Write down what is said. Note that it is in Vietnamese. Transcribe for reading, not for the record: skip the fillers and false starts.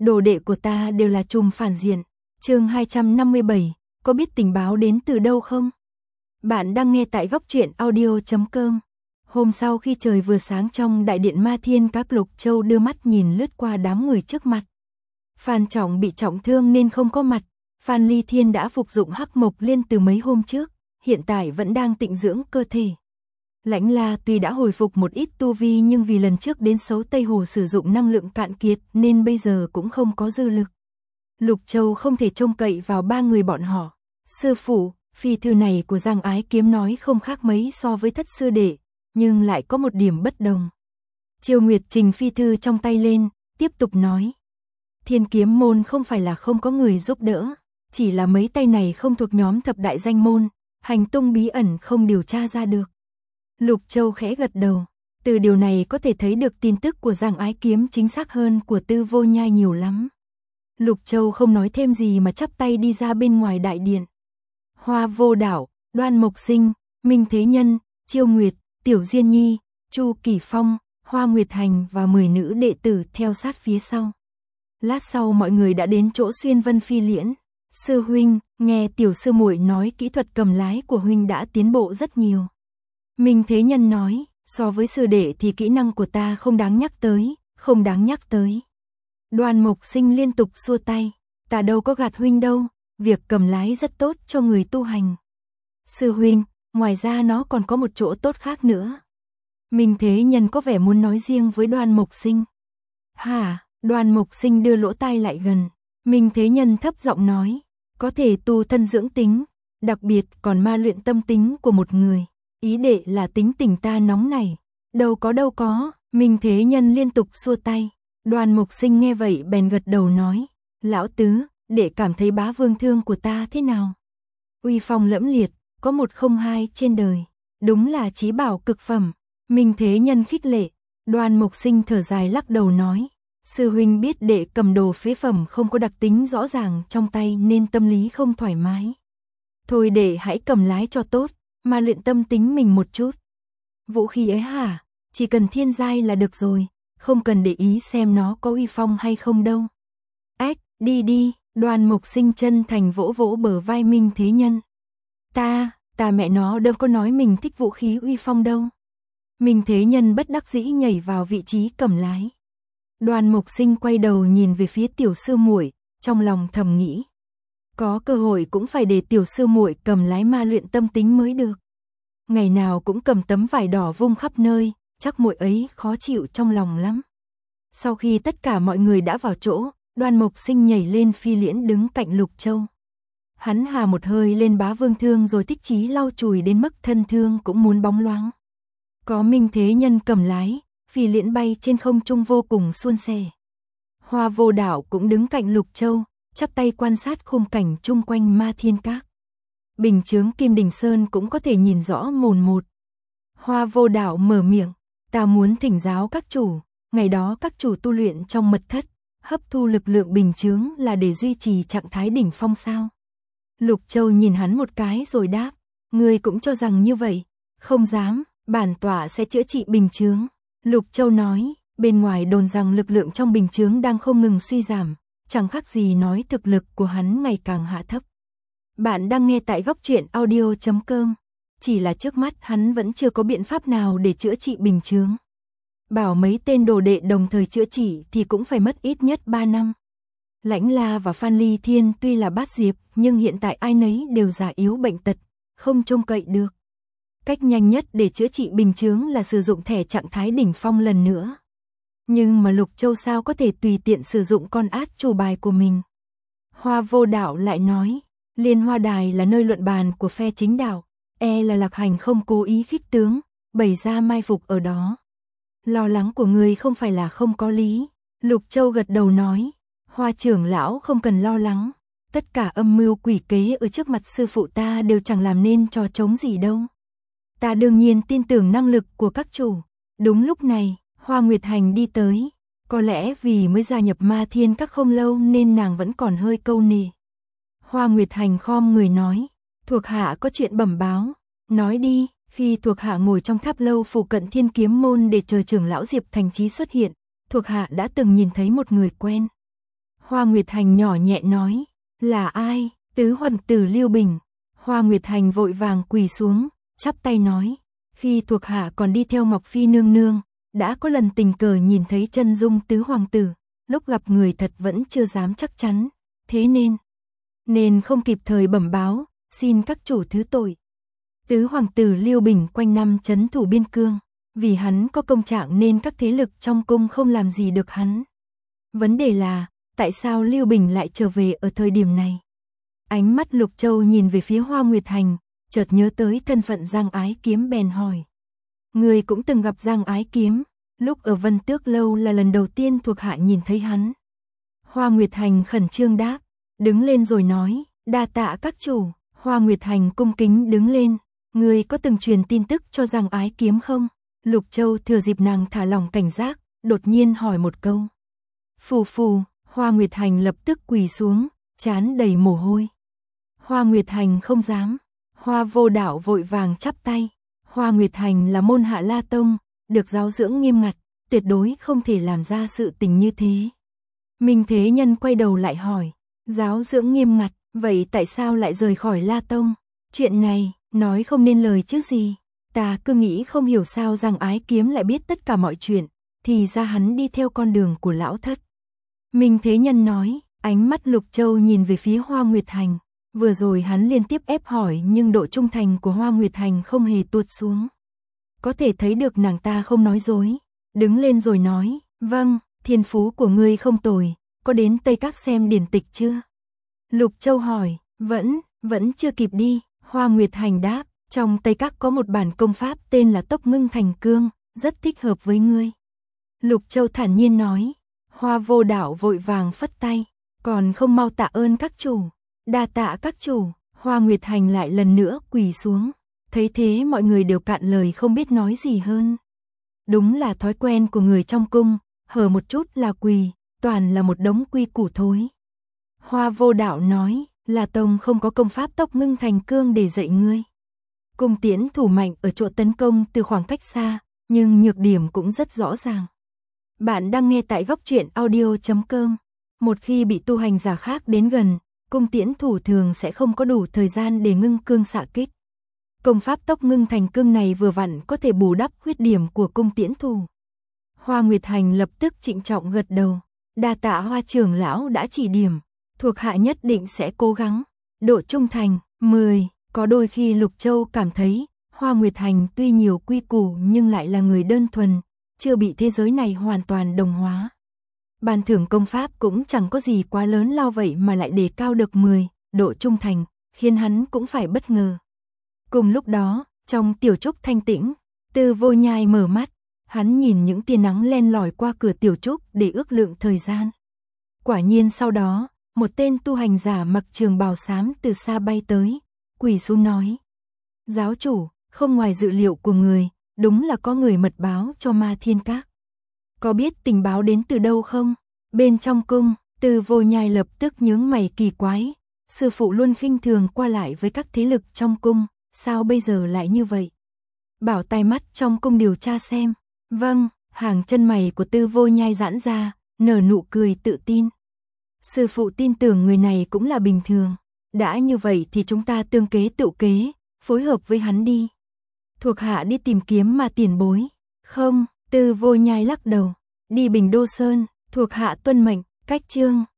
đồ đệ của ta đều là trùm phản diện. Chương 257, có biết tình báo đến từ đâu không? Bạn đang nghe tại góc truyện audio.com. Hôm sau khi trời vừa sáng trong đại điện Ma Thiên Các, Lục Châu đưa mắt nhìn lướt qua đám người trước mặt. Phan Trọng bị trọng thương nên không có mặt. Phan Ly Thiên đã phục dụng Hắc Mộc Liên từ mấy hôm trước, hiện tại vẫn đang tịnh dưỡng cơ thể. Lãnh La tuy đã hồi phục một ít tu vi nhưng vì lần trước đến Sấu Tây Hồ sử dụng năng lượng cạn kiệt nên bây giờ cũng không có dư lực. Lục Châu không thể trông cậy vào ba người bọn họ. Sư phụ, phi thư này của Giang Ái Kiếm nói không khác mấy so với Thất sư đệ, nhưng lại có một điểm bất đồng. Chiêu Nguyệt trình phi thư trong tay lên, tiếp tục nói. Thiên Kiếm môn không phải là không có người giúp đỡ, chỉ là mấy tay này không thuộc nhóm thập đại danh môn, hành tung bí ẩn không điều tra ra được. Lục Châu khẽ gật đầu, từ điều này có thể thấy được tin tức của Giang Ái Kiếm chính xác hơn của Tư Vô Nhai nhiều lắm. Lục Châu không nói thêm gì mà chắp tay đi ra bên ngoài đại điện. Hoa Vô Đảo, Đoan Mộc Sinh, Minh Thế Nhân, Chiêu Nguyệt, Tiểu Diên Nhi, Chu Kỳ Phong, Hoa Nguyệt Hành và 10 nữ đệ tử theo sát phía sau. Lát sau mọi người đã đến chỗ Xuyên Vân Phi Liễn. Sư huynh, nghe tiểu sư muội nói kỹ thuật cầm lái của huynh đã tiến bộ rất nhiều. Minh Thế Nhân nói, so với sư đệ thì kỹ năng của ta không đáng nhắc tới, không đáng nhắc tới. Đoan Mộc Sinh liên tục xua tay, ta đâu có gạt huynh đâu, việc cầm lái rất tốt cho người tu hành. Sư huynh, ngoài ra nó còn có một chỗ tốt khác nữa. Minh Thế Nhân có vẻ muốn nói riêng với Đoan Mộc Sinh. Hả? Đoan Mộc Sinh đưa lỗ tai lại gần. Minh Thế Nhân thấp giọng nói, có thể tu thân dưỡng tính, đặc biệt còn ma luyện tâm tính của một người. Ý đệ là tính tình ta nóng này. Đâu có, Minh Thế Nhân liên tục xua tay. Đoan Mộc Sinh nghe vậy bèn gật đầu nói, lão tứ, đệ cảm thấy bá vương thương của ta thế nào? Uy phong lẫm liệt, có một không hai trên đời, đúng là chí bảo cực phẩm. Minh Thế Nhân khích lệ. Đoan Mộc Sinh thở dài lắc đầu nói, sư huynh biết đệ cầm đồ phế phẩm không có đặc tính rõ ràng trong tay nên tâm lý không thoải mái. Thôi đệ hãy cầm lái cho tốt, mà luyện tâm tính mình một chút. Vũ khí ấy hả? Chỉ cần thiên giai là được rồi, không cần để ý xem nó có uy phong hay không đâu. Ách, đi, Đoan Mộc Sinh chân thành vỗ vỗ bờ vai Minh Thế Nhân. Ta mẹ nó đâu có nói mình thích vũ khí uy phong đâu. Minh Thế Nhân bất đắc dĩ nhảy vào vị trí cầm lái. Đoan Mộc Sinh quay đầu nhìn về phía tiểu sư muội, trong lòng thầm nghĩ. Có cơ hội cũng phải để tiểu sư muội cầm lái ma luyện tâm tính mới được. Ngày nào cũng cầm tấm vải đỏ vung khắp nơi, chắc muội ấy khó chịu trong lòng lắm. Sau khi tất cả mọi người đã vào chỗ, Đoan Mộc Sinh nhảy lên phi liễn đứng cạnh Lục Châu. Hắn hà một hơi lên bá vương thương rồi thích chí lau chùi đến mức thân thương cũng muốn bóng loáng. Có Minh Thế Nhân cầm lái, phi liễn bay trên không trung vô cùng suôn sẻ. Hoa Vô Đảo cũng đứng cạnh Lục Châu, chắp tay quan sát khung cảnh chung quanh Ma Thiên Các. Bình chướng Kim Đình Sơn cũng có thể nhìn rõ mồn một. Hoa Vô Đảo mở miệng, ta muốn thỉnh giáo các chủ, ngày đó các chủ tu luyện trong mật thất, hấp thu lực lượng bình chướng là để duy trì trạng thái đỉnh phong sao? Lục Châu nhìn hắn một cái rồi đáp, ngươi cũng cho rằng như vậy, không dám, bản tọa sẽ chữa trị bình chướng. Lục Châu nói, bên ngoài đồn rằng lực lượng trong bình chướng đang không ngừng suy giảm, chẳng khác gì nói thực lực của hắn ngày càng hạ thấp. Bạn đang nghe tại góc truyện audio.com, chỉ là trước mắt hắn vẫn chưa có biện pháp nào để chữa trị bình chướng. Bảo mấy tên đồ đệ đồng thời chữa trị thì cũng phải mất ít nhất 3 năm. Lãnh La và Phan Ly Thiên tuy là bát diệp nhưng hiện tại ai nấy đều già yếu bệnh tật, không trông cậy được. Cách nhanh nhất để chữa trị bình chướng là sử dụng thẻ trạng thái đỉnh phong lần nữa. Nhưng mà Lục Châu sao có thể tùy tiện sử dụng con át chủ bài của mình. Hoa Vô Đảo lại nói, Liên Hoa Đài là nơi luận bàn của phe chính đạo, là Lạc Hành không cố ý khích tướng, bày ra mai phục ở đó. Lo lắng của người không phải là không có lý. Lục Châu gật đầu nói, Hoa trưởng lão không cần lo lắng, tất cả âm mưu quỷ kế ở trước mặt sư phụ ta đều chẳng làm nên trò trống gì đâu. Ta đương nhiên tin tưởng năng lực của các chủ. Đúng lúc này, Hoa Nguyệt Hành đi tới, có lẽ vì mới gia nhập Ma Thiên Các không lâu nên nàng vẫn còn hơi câu nề. Hoa Nguyệt Hành khom người nói, thuộc hạ có chuyện bẩm báo, nói đi. Khi thuộc hạ ngồi trong tháp lâu phụ cận Thiên Kiếm môn để chờ trưởng lão Diệp Thành Chí xuất hiện, thuộc hạ đã từng nhìn thấy một người quen. Hoa Nguyệt Hành nhỏ nhẹ nói, là ai? Tứ hoàng tử Lưu Bình. Hoa Nguyệt Hành vội vàng quỳ xuống, chắp tay nói, khi thuộc hạ còn đi theo Ngọc Phi nương nương, đã có lần tình cờ nhìn thấy chân dung tứ hoàng tử, lúc gặp người thật vẫn chưa dám chắc chắn, thế nên không kịp thời bẩm báo, xin các chủ thứ tội. Tứ hoàng tử Lưu Bình quanh năm trấn thủ biên cương, vì hắn có công trạng nên các thế lực trong cung không làm gì được hắn. Vấn đề là, tại sao Lưu Bình lại trở về ở thời điểm này? Ánh mắt Lục Châu nhìn về phía Hoa Nguyệt Hành, chợt nhớ tới thân phận Giang Ái Kiếm bèn hỏi. Người cũng từng gặp Giang Ái Kiếm, lúc ở Vân Tước Lâu là lần đầu tiên thuộc hạ nhìn thấy hắn. Hoa Nguyệt Hành khẩn trương đáp, đứng lên rồi nói, đa tạ các chủ. Hoa Nguyệt Hành cung kính đứng lên, người có từng truyền tin tức cho Giang Ái Kiếm không? Lục Châu thừa dịp nàng thả lỏng cảnh giác, đột nhiên hỏi một câu. Phù phù, Hoa Nguyệt Hành lập tức quỳ xuống, trán đầy mồ hôi. Hoa Nguyệt Hành không dám. Hoa Vô Đạo vội vàng chắp tay. Hoa Nguyệt Hành là môn hạ La Tông, được giáo dưỡng nghiêm ngặt, tuyệt đối không thể làm ra sự tình như thế. Minh Thế Nhân quay đầu lại hỏi, giáo dưỡng nghiêm ngặt, vậy tại sao lại rời khỏi La Tông? Chuyện này, nói không nên lời chứ gì. Ta cứ nghĩ không hiểu sao Giang Ái Kiếm lại biết tất cả mọi chuyện, thì ra hắn đi theo con đường của lão thất. Minh Thế Nhân nói, ánh mắt Lục Châu nhìn về phía Hoa Nguyệt Hành. Vừa rồi hắn liên tiếp ép hỏi nhưng độ trung thành của Hoa Nguyệt Hành không hề tuột xuống. Có thể thấy được nàng ta không nói dối. Đứng lên rồi nói, vâng, thiên phú của ngươi không tồi, có đến Tây Các xem điển tịch chưa? Lục Châu hỏi, vẫn chưa kịp đi. Hoa Nguyệt Hành đáp, trong Tây Các có một bản công pháp tên là Tốc Ngưng Thành Cương, rất thích hợp với ngươi. Lục Châu thản nhiên nói. Hoa Vô Đạo vội vàng phất tay, còn không mau tạ ơn các chủ. Đa tạ các chủ. Hoa Nguyệt Hành lại lần nữa quỳ xuống. Thấy thế mọi người đều cạn lời không biết nói gì hơn. Đúng là thói quen của người trong cung, hở một chút là quỳ, toàn là một đống quy củ thối. Hoa Vô Đạo nói, là Tông không có công pháp Tốc Ngưng Thành Cương để dạy ngươi. Cung tiễn thủ mạnh ở chỗ tấn công từ khoảng cách xa, nhưng nhược điểm cũng rất rõ ràng. Bạn đang nghe tại goctruyện.audio.com. Một khi bị tu hành giả khác đến gần, cung tiễn thủ thường sẽ không có đủ thời gian để ngưng cương xạ kích. Công pháp Tốc Ngưng Thành Cương này vừa vặn có thể bù đắp khuyết điểm của cung tiễn thủ. Hoa Nguyệt Hành lập tức trịnh trọng gật đầu. Đa tạ Hoa trưởng lão đã chỉ điểm, thuộc hạ nhất định sẽ cố gắng. Độ trung thành 10. Có đôi khi Lục Châu cảm thấy Hoa Nguyệt Hành tuy nhiều quy củ nhưng lại là người đơn thuần, chưa bị thế giới này hoàn toàn đồng hóa. Ban thưởng công pháp cũng chẳng có gì quá lớn lao vậy mà lại đề cao được 10, độ trung thành, khiến hắn cũng phải bất ngờ. Cùng lúc đó, trong tiểu trúc thanh tĩnh, Tư Vô Nhai mở mắt, hắn nhìn những tia nắng len lỏi qua cửa tiểu trúc để ước lượng thời gian. Quả nhiên sau đó, một tên tu hành giả mặc trường bào xám từ xa bay tới, quỳ xuống nói. Giáo chủ, không ngoài dự liệu của người, đúng là có người mật báo cho Ma Thiên Các. Có biết tình báo đến từ đâu không? Bên trong cung, Tư Vô Nhai lập tức nhướng mày kỳ quái. Sư phụ luôn khinh thường qua lại với các thế lực trong cung, sao bây giờ lại như vậy? Bảo tai mắt trong cung điều tra xem. Vâng, hàng chân mày của Tư Vô Nhai giãn ra, nở nụ cười tự tin. Sư phụ tin tưởng người này cũng là bình thường. Đã như vậy thì chúng ta tương kế tựu kế, phối hợp với hắn đi. Thuộc hạ đi tìm kiếm Ma tiền bối. Không, Tư Vô Nhai lắc đầu. Đi Bình Đô Sơn, thuộc hạ tuân mệnh. Cách chương